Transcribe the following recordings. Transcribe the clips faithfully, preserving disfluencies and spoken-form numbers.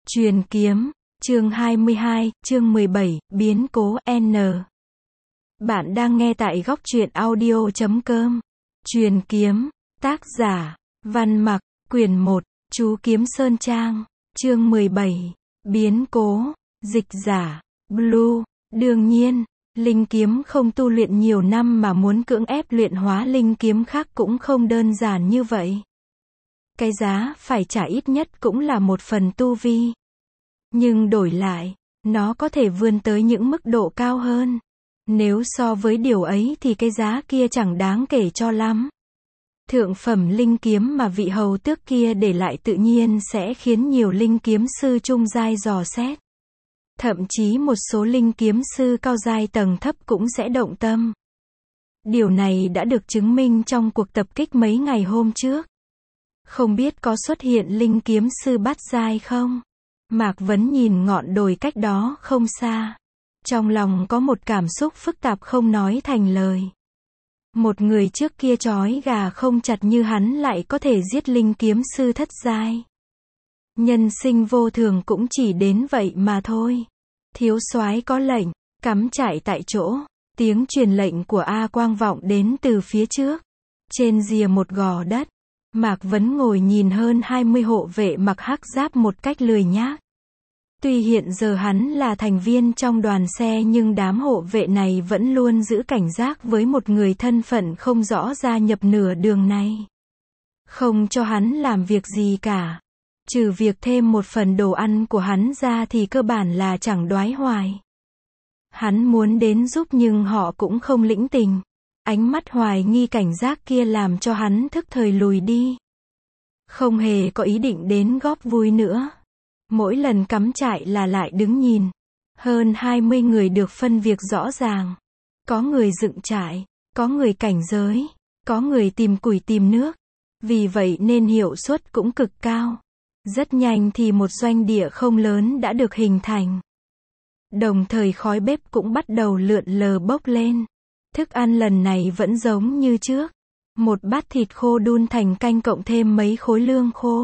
Truyền kiếm, chương hai mươi hai, chương mười bảy, biến cố N. Bạn đang nghe tại góc truyện audio chấm com. Truyền kiếm, tác giả, Văn Mặc, quyển một, Chú Kiếm Sơn Trang, chương mười bảy, biến cố, dịch giả, Blue. Đương nhiên, linh kiếm không tu luyện nhiều năm mà muốn cưỡng ép luyện hóa linh kiếm khác cũng không đơn giản như vậy. Cái giá phải trả ít nhất cũng là một phần tu vi. Nhưng đổi lại, nó có thể vươn tới những mức độ cao hơn. Nếu so với điều ấy thì cái giá kia chẳng đáng kể cho lắm. Thượng phẩm linh kiếm mà vị hầu tước kia để lại tự nhiên sẽ khiến nhiều linh kiếm sư trung giai dò xét. Thậm chí một số linh kiếm sư cao giai tầng thấp cũng sẽ động tâm. Điều này đã được chứng minh trong cuộc tập kích mấy ngày hôm trước. Không biết có xuất hiện linh kiếm sư bát giai không? Mạc Vấn nhìn ngọn đồi cách đó không xa. Trong lòng có một cảm xúc phức tạp không nói thành lời. Một người trước kia trói gà không chặt như hắn lại có thể giết linh kiếm sư thất giai. Nhân sinh vô thường cũng chỉ đến vậy mà thôi. Thiếu soái có lệnh, cắm trại tại chỗ. Tiếng truyền lệnh của A Quang vọng đến từ phía trước. Trên rìa một gò đất, Mạc Vấn ngồi nhìn hơn hai mươi hộ vệ mặc hắc giáp một cách lười nhác. Tuy hiện giờ hắn là thành viên trong đoàn xe nhưng đám hộ vệ này vẫn luôn giữ cảnh giác với một người thân phận không rõ gia nhập nửa đường này. Không cho hắn làm việc gì cả. Trừ việc thêm một phần đồ ăn của hắn ra thì cơ bản là chẳng đoái hoài. Hắn muốn đến giúp nhưng họ cũng không lĩnh tình. Ánh mắt hoài nghi cảnh giác kia làm cho hắn thức thời lùi đi. Không hề có ý định đến góp vui nữa. Mỗi lần cắm trại là lại đứng nhìn. Hơn hai mươi người được phân việc rõ ràng. Có người dựng trại, có người cảnh giới, có người tìm củi tìm nước. Vì vậy nên hiệu suất cũng cực cao. Rất nhanh thì một doanh địa không lớn đã được hình thành. Đồng thời khói bếp cũng bắt đầu lượn lờ bốc lên. Thức ăn lần này vẫn giống như trước. Một bát thịt khô đun thành canh cộng thêm mấy khối lương khô.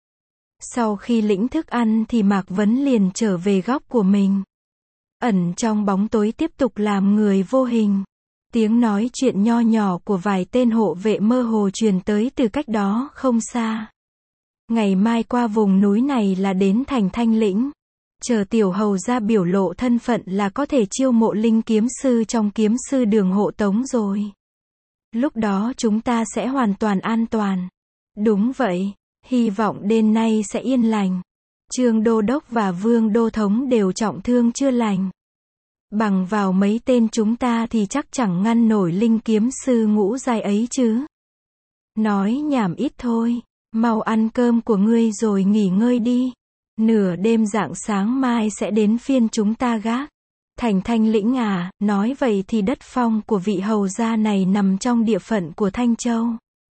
Sau khi lĩnh thức ăn thì Mạc Vấn liền trở về góc của mình. Ẩn trong bóng tối tiếp tục làm người vô hình. Tiếng nói chuyện nho nhỏ của vài tên hộ vệ mơ hồ truyền tới từ cách đó không xa. Ngày mai qua vùng núi này là đến thành Thanh Lĩnh. Chờ tiểu hầu ra biểu lộ thân phận là có thể chiêu mộ linh kiếm sư trong kiếm sư đường hộ tống rồi. Lúc đó chúng ta sẽ hoàn toàn an toàn. Đúng vậy, hy vọng đêm nay sẽ yên lành. Trương Đô Đốc và Vương Đô Thống đều trọng thương chưa lành. Bằng vào mấy tên chúng ta thì chắc chẳng ngăn nổi linh kiếm sư ngũ giai ấy chứ. Nói nhảm ít thôi, mau ăn cơm của ngươi rồi nghỉ ngơi đi. Nửa đêm rạng sáng mai sẽ đến phiên chúng ta gác. Thành Thanh Lĩnh à, nói vậy thì đất phong của vị hầu gia này nằm trong địa phận của Thanh Châu.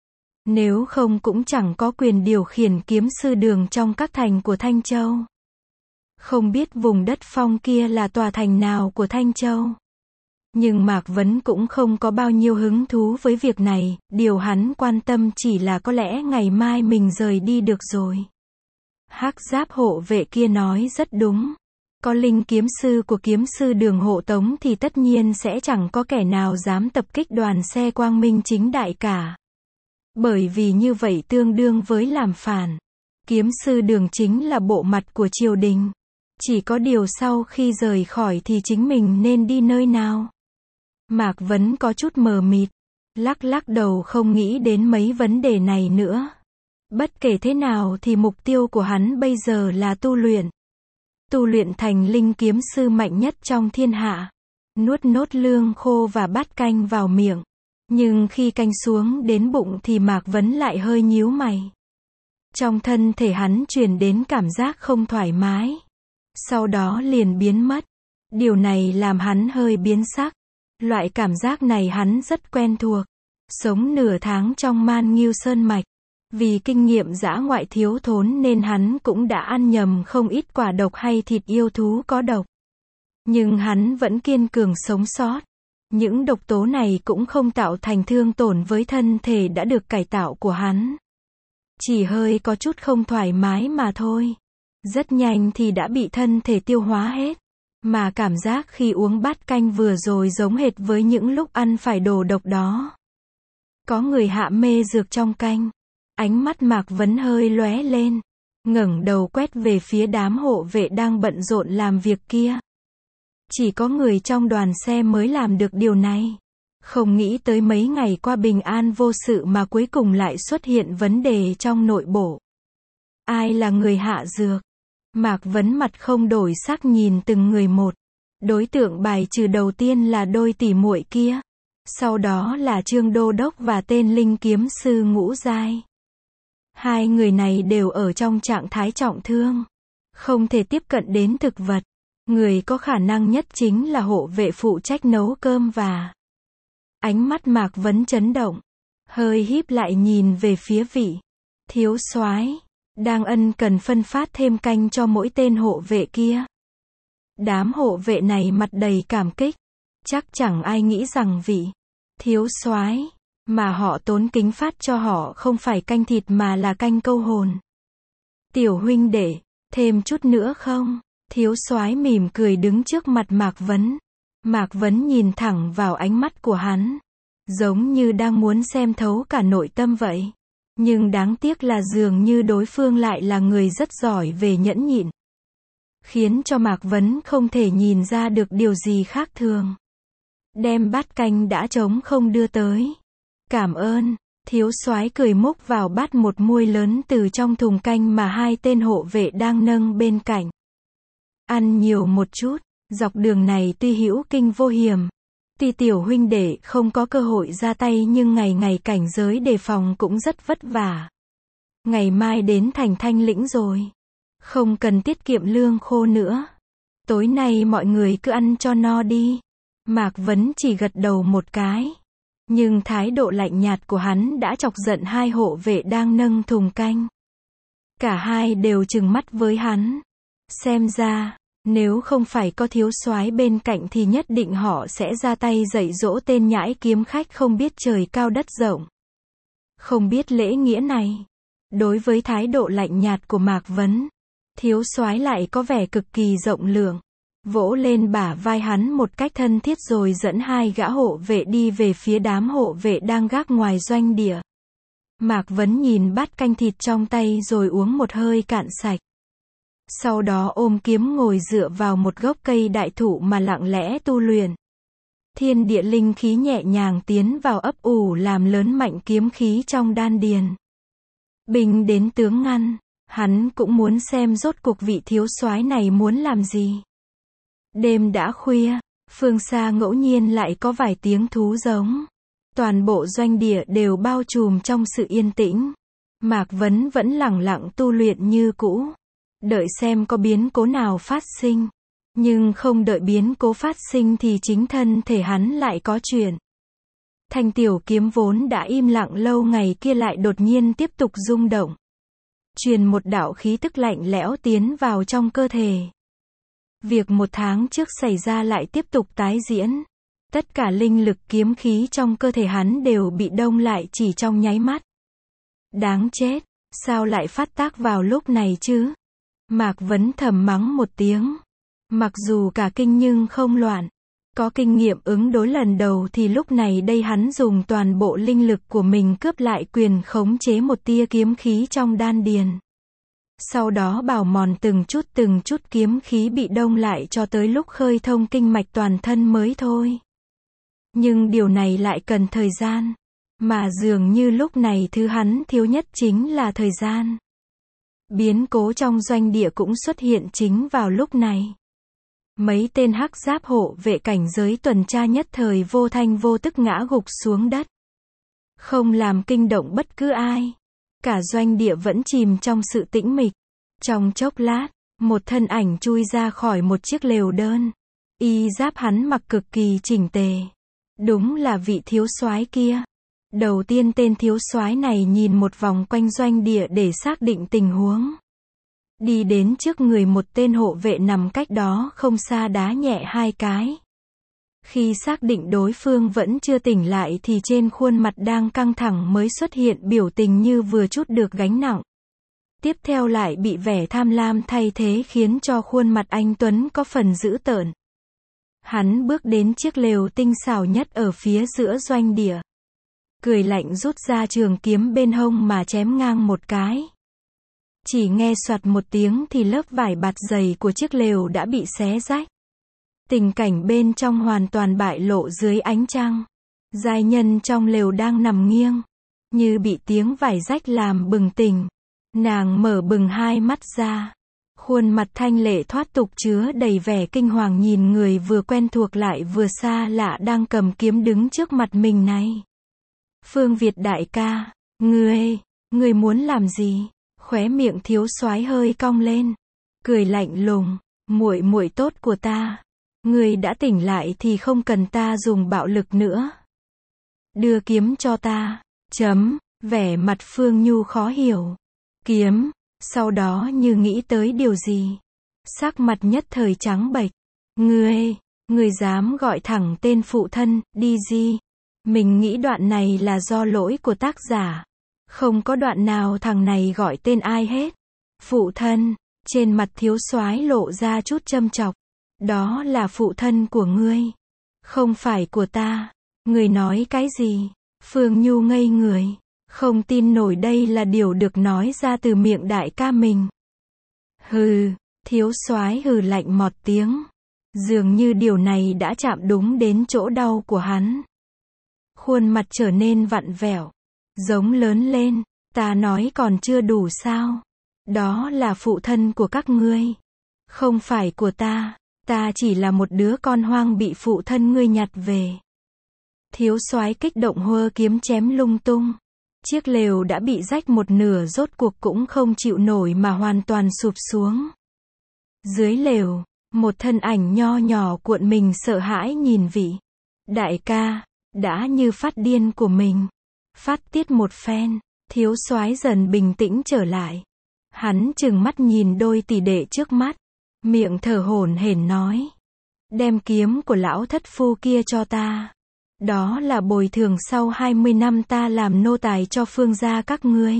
Nếu không cũng chẳng có quyền điều khiển kiếm sư đường trong các thành của Thanh Châu. Không biết vùng đất phong kia là tòa thành nào của Thanh Châu. Nhưng Mạc Vấn cũng không có bao nhiêu hứng thú với việc này, điều hắn quan tâm chỉ là có lẽ ngày mai mình rời đi được rồi. Hắc giáp hộ vệ kia nói rất đúng. Có linh kiếm sư của kiếm sư đường hộ tống thì tất nhiên sẽ chẳng có kẻ nào dám tập kích đoàn xe quang minh chính đại cả. Bởi vì như vậy tương đương với làm phản. Kiếm sư đường chính là bộ mặt của triều đình. Chỉ có điều sau khi rời khỏi thì chính mình nên đi nơi nào. Mạc Vấn có chút mờ mịt. Lắc lắc đầu không nghĩ đến mấy vấn đề này nữa. Bất kể thế nào thì mục tiêu của hắn bây giờ là tu luyện. Tu luyện thành linh kiếm sư mạnh nhất trong thiên hạ. Nuốt nốt lương khô và bát canh vào miệng. Nhưng khi canh xuống đến bụng thì Mạc Vấn lại hơi nhíu mày. Trong thân thể hắn truyền đến cảm giác không thoải mái. Sau đó liền biến mất. Điều này làm hắn hơi biến sắc. Loại cảm giác này hắn rất quen thuộc. Sống nửa tháng trong Man Nghiêu Sơn Mạch. Vì kinh nghiệm dã ngoại thiếu thốn nên hắn cũng đã ăn nhầm không ít quả độc hay thịt yêu thú có độc. Nhưng hắn vẫn kiên cường sống sót. Những độc tố này cũng không tạo thành thương tổn với thân thể đã được cải tạo của hắn. Chỉ hơi có chút không thoải mái mà thôi. Rất nhanh thì đã bị thân thể tiêu hóa hết. Mà cảm giác khi uống bát canh vừa rồi giống hệt với những lúc ăn phải đồ độc đó. Có người hạ mê dược trong canh. Ánh mắt Mạc Vấn hơi lóe lên. Ngẩng đầu quét về phía đám hộ vệ đang bận rộn làm việc kia. Chỉ có người trong đoàn xe mới làm được điều này. Không nghĩ tới mấy ngày qua bình an vô sự mà cuối cùng lại xuất hiện vấn đề trong nội bộ. Ai là người hạ dược? Mạc Vấn mặt không đổi sắc nhìn từng người một. Đối tượng bài trừ đầu tiên là đôi tỷ muội kia. Sau đó là Trương Đô Đốc và tên linh kiếm sư Ngũ Giai. Hai người này đều ở trong trạng thái trọng thương. Không thể tiếp cận đến thực vật. Người có khả năng nhất chính là hộ vệ phụ trách nấu cơm và... Ánh mắt Mạc Vấn chấn động. Hơi híp lại nhìn về phía vị thiếu soái đang ân cần phân phát thêm canh cho mỗi tên hộ vệ kia. Đám hộ vệ này mặt đầy cảm kích. Chắc chẳng ai nghĩ rằng vị thiếu soái mà họ tốn kính phát cho họ không phải canh thịt mà là canh câu hồn. Tiểu huynh đệ, thêm chút nữa không? Thiếu soái mỉm cười đứng trước mặt Mạc Vấn. Mạc Vấn nhìn thẳng vào ánh mắt của hắn. Giống như đang muốn xem thấu cả nội tâm vậy. Nhưng đáng tiếc là dường như đối phương lại là người rất giỏi về nhẫn nhịn. Khiến cho Mạc Vấn không thể nhìn ra được điều gì khác thường. Đem bát canh đã trống không đưa tới. Cảm ơn. Thiếu soái cười múc vào bát một muôi lớn từ trong thùng canh mà hai tên hộ vệ đang nâng bên cạnh. Ăn nhiều một chút. Dọc đường này tuy hữu kinh vô hiểm, tuy tiểu huynh đệ không có cơ hội ra tay nhưng ngày ngày cảnh giới đề phòng cũng rất vất vả. Ngày mai đến thành Thanh Lĩnh rồi. Không cần tiết kiệm lương khô nữa. Tối nay mọi người cứ ăn cho no đi. Mạc Vấn chỉ gật đầu một cái. Nhưng thái độ lạnh nhạt của hắn đã chọc giận hai hộ vệ đang nâng thùng canh. Cả hai đều trừng mắt với hắn. Xem ra, nếu không phải có thiếu soái bên cạnh thì nhất định họ sẽ ra tay dạy dỗ tên nhãi kiếm khách không biết trời cao đất rộng. Không biết lễ nghĩa này. Đối với thái độ lạnh nhạt của Mạc Vấn, thiếu soái lại có vẻ cực kỳ rộng lượng. Vỗ lên bả vai hắn một cách thân thiết rồi dẫn hai gã hộ vệ đi về phía đám hộ vệ đang gác ngoài doanh địa. Mạc Vấn nhìn bát canh thịt trong tay rồi uống một hơi cạn sạch. Sau đó ôm kiếm ngồi dựa vào một gốc cây đại thụ mà lặng lẽ tu luyện. Thiên địa linh khí nhẹ nhàng tiến vào ấp ủ làm lớn mạnh kiếm khí trong đan điền. Binh đến tướng ngăn, hắn cũng muốn xem rốt cuộc vị thiếu soái này muốn làm gì. Đêm đã khuya, phương xa ngẫu nhiên lại có vài tiếng thú giống. Toàn bộ doanh địa đều bao trùm trong sự yên tĩnh. Mạc Vấn vẫn lẳng lặng tu luyện như cũ. Đợi xem có biến cố nào phát sinh. Nhưng không đợi biến cố phát sinh thì chính thân thể hắn lại có chuyện. Thanh tiểu kiếm vốn đã im lặng lâu ngày kia lại đột nhiên tiếp tục rung động. Truyền một đạo khí tức lạnh lẽo tiến vào trong cơ thể. Việc một tháng trước xảy ra lại tiếp tục tái diễn. Tất cả linh lực kiếm khí trong cơ thể hắn đều bị đông lại chỉ trong nháy mắt. Đáng chết, sao lại phát tác vào lúc này chứ? Mạc Vấn thầm mắng một tiếng. Mặc dù cả kinh nhưng không loạn. Có kinh nghiệm ứng đối lần đầu thì lúc này đây hắn dùng toàn bộ linh lực của mình cướp lại quyền khống chế một tia kiếm khí trong đan điền. Sau đó bào mòn từng chút từng chút kiếm khí bị đông lại cho tới lúc khơi thông kinh mạch toàn thân mới thôi. Nhưng điều này lại cần thời gian. Mà dường như lúc này thứ hắn thiếu nhất chính là thời gian. Biến cố trong doanh địa cũng xuất hiện chính vào lúc này. Mấy tên hắc giáp hộ vệ cảnh giới tuần tra nhất thời vô thanh vô tức ngã gục xuống đất. Không làm kinh động bất cứ ai. Cả doanh địa vẫn chìm trong sự tĩnh mịch. Trong chốc lát, một thân ảnh chui ra khỏi một chiếc lều đơn. Y giáp hắn mặc cực kỳ chỉnh tề. Đúng là vị thiếu soái kia. Đầu tiên tên thiếu soái này nhìn một vòng quanh doanh địa để xác định tình huống. Đi đến trước người một tên hộ vệ nằm cách đó không xa đá nhẹ hai cái. Khi xác định đối phương vẫn chưa tỉnh lại thì trên khuôn mặt đang căng thẳng mới xuất hiện biểu tình như vừa trút được gánh nặng. Tiếp theo lại bị vẻ tham lam thay thế khiến cho khuôn mặt anh Tuấn có phần dữ tợn. Hắn bước đến chiếc lều tinh xảo nhất ở phía giữa doanh địa. Cười lạnh rút ra trường kiếm bên hông mà chém ngang một cái. Chỉ nghe soạt một tiếng thì lớp vải bạt dày của chiếc lều đã bị xé rách. Tình cảnh bên trong hoàn toàn bại lộ dưới ánh trăng. Giai nhân trong lều đang nằm nghiêng, như bị tiếng vải rách làm bừng tỉnh. Nàng mở bừng hai mắt ra. Khuôn mặt thanh lệ thoát tục chứa đầy vẻ kinh hoàng nhìn người vừa quen thuộc lại vừa xa lạ đang cầm kiếm đứng trước mặt mình này. Phương Việt đại ca, ngươi, ngươi muốn làm gì? Khóe miệng Thiếu Soái hơi cong lên, cười lạnh lùng, muội muội tốt của ta, ngươi đã tỉnh lại thì không cần ta dùng bạo lực nữa. Đưa kiếm cho ta. Chấm, vẻ mặt Phương Nhu khó hiểu. Kiếm, sau đó như nghĩ tới điều gì. Sắc mặt nhất thời trắng bệch. Ngươi, ngươi dám gọi thẳng tên phụ thân, đi gì? Mình nghĩ đoạn này là do lỗi của tác giả. Không có đoạn nào thằng này gọi tên ai hết. Phụ thân, trên mặt Thiếu Soái lộ ra chút châm chọc. Đó là phụ thân của ngươi, không phải của ta. Ngươi nói cái gì? Phương Nhu ngây người, không tin nổi đây là điều được nói ra từ miệng đại ca mình. Hừ, Thiếu Soái hừ lạnh một tiếng. Dường như điều này đã chạm đúng đến chỗ đau của hắn. Khuôn mặt trở nên vặn vẹo, giống lớn lên. Ta nói còn chưa đủ sao? Đó là phụ thân của các ngươi, không phải của ta. Ta chỉ là một đứa con hoang bị phụ thân ngươi nhặt về. Thiếu Soái kích động hơ kiếm chém lung tung. Chiếc lều đã bị rách một nửa rốt cuộc cũng không chịu nổi mà hoàn toàn sụp xuống. Dưới lều, một thân ảnh nho nhỏ cuộn mình sợ hãi nhìn vị đại ca, đã như phát điên của mình. Phát tiết một phen, Thiếu Soái dần bình tĩnh trở lại. Hắn trừng mắt nhìn đôi tỷ đệ trước mắt, miệng thở hổn hển nói. Đem kiếm của lão thất phu kia cho ta. Đó là bồi thường sau hai mươi năm ta làm nô tài cho Phương gia các ngươi.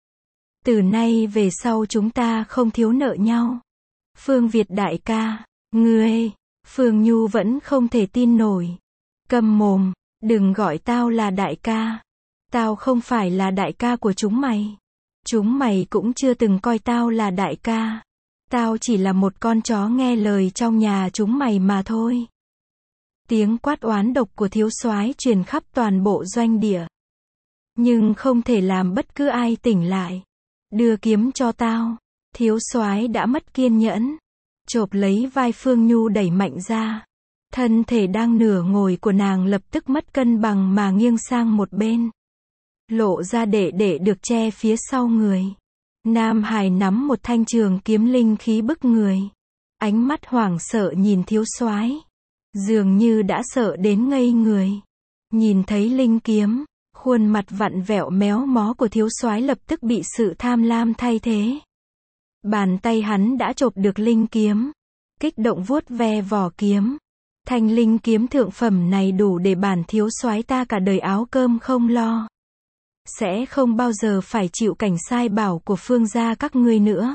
Từ nay về sau chúng ta không thiếu nợ nhau. Phương Việt đại ca, ngươi, Phương Nhu vẫn không thể tin nổi. Câm mồm, đừng gọi tao là đại ca. Tao không phải là đại ca của chúng mày. Chúng mày cũng chưa từng coi tao là đại ca. Tao chỉ là một con chó nghe lời trong nhà chúng mày mà thôi. Tiếng quát oán độc của Thiếu Soái truyền khắp toàn bộ doanh địa. Nhưng không thể làm bất cứ ai tỉnh lại. Đưa kiếm cho tao. Thiếu Soái đã mất kiên nhẫn. Chộp lấy vai Phương Nhu đẩy mạnh ra. Thân thể đang nửa ngồi của nàng lập tức mất cân bằng mà nghiêng sang một bên. Lộ ra để để được che phía sau người. Nam Hải nắm một thanh trường kiếm linh khí bức người. Ánh mắt hoảng sợ nhìn Thiếu Soái, dường như đã sợ đến ngây người. Nhìn thấy linh kiếm, khuôn mặt vặn vẹo méo mó của Thiếu Soái lập tức bị sự tham lam thay thế. Bàn tay hắn đã chộp được linh kiếm, kích động vuốt ve vỏ kiếm. Thanh linh kiếm thượng phẩm này đủ để bản Thiếu Soái ta cả đời áo cơm không lo. Sẽ không bao giờ phải chịu cảnh sai bảo của Phương gia các ngươi nữa.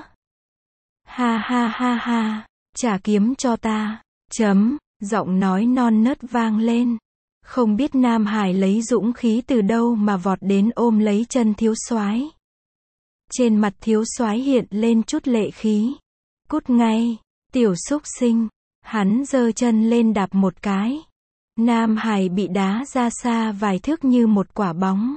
Ha ha ha ha, trả kiếm cho ta. Chấm, giọng nói non nớt vang lên. Không biết Nam Hải lấy dũng khí từ đâu mà vọt đến ôm lấy chân Thiếu Soái. Trên mặt Thiếu Soái hiện lên chút lệ khí. Cút ngay, tiểu súc sinh. Hắn giơ chân lên đạp một cái. Nam Hải bị đá ra xa vài thước như một quả bóng.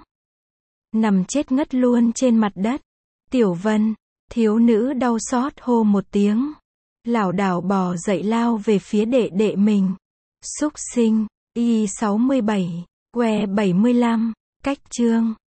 Nằm chết ngất luôn trên mặt đất. Tiểu Vân, thiếu nữ đau xót hô một tiếng. Lảo đảo bò dậy lao về phía đệ đệ mình. Súc sinh, y sáu mươi bảy, que bảy mươi lăm, cách chương.